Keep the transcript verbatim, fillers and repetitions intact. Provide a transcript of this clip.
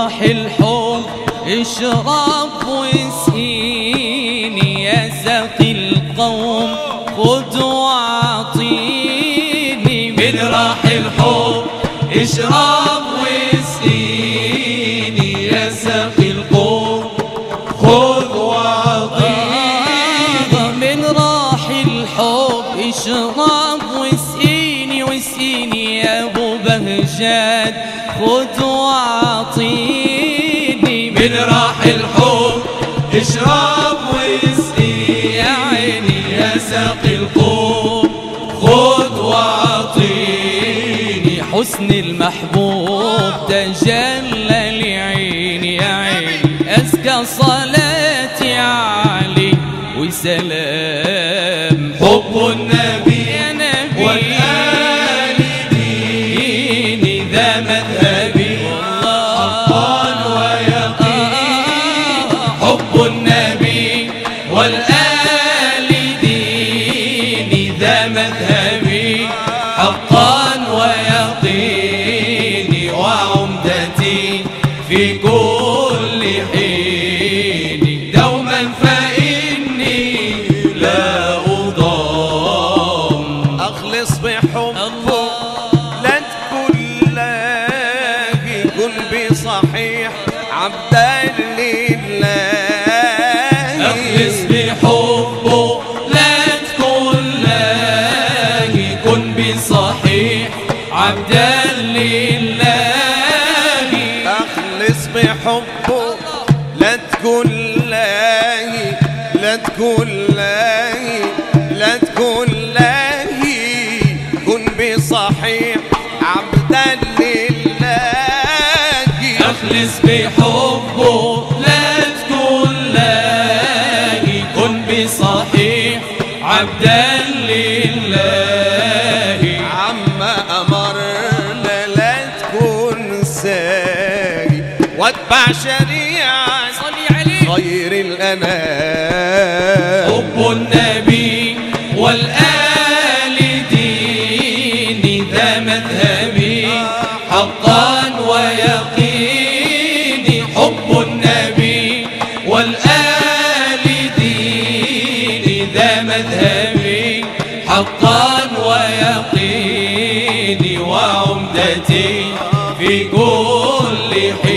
راح الحب اشرب واسقيني يا ساقي القوم خذ واعطيني. من راح الحب اشرب واسقيني يا ساقي القوم خذ واعطيني. من راح الحب اشرب واسقيني واسقيني يا ابو بهجات خذ واعطيني. من راح الحب اشرب واسقيني يا عيني يا ساقي القوم خذ واعطيني. حسن المحبوب تجلى لعيني يا عيني أزكى صلاتي علي وسلام. حب النبي يا نبي والآل ديني ذا مذهبي حقا ويقين. حب النبي والآل ديني ذا مذهبي حقا ويقيني وعمدتي في كل حين دوما فإني لا أضام. أخلص بحبه لا تكن لاهي كن بصحيح عبدا لله. أخلص بحبه لا تكن لاهي كن بصحيح عبدا لله. أخلص بحبه لا تكن لاهي لا تكن لاهي لا تكن لاهي كن بصحيح عبدا لله. أخلص بحبه لا تكن لاهي كن بصحيح عبدا لله. عما أمرنا لا تكون ساهي واتبع شريعة خير الأنام. حب النبي والآل ديني ذا مذهبي حقا ويقيني. حب النبي والآل ديني ذا مذهبي حقا ويقيني وعمدتي في كل حين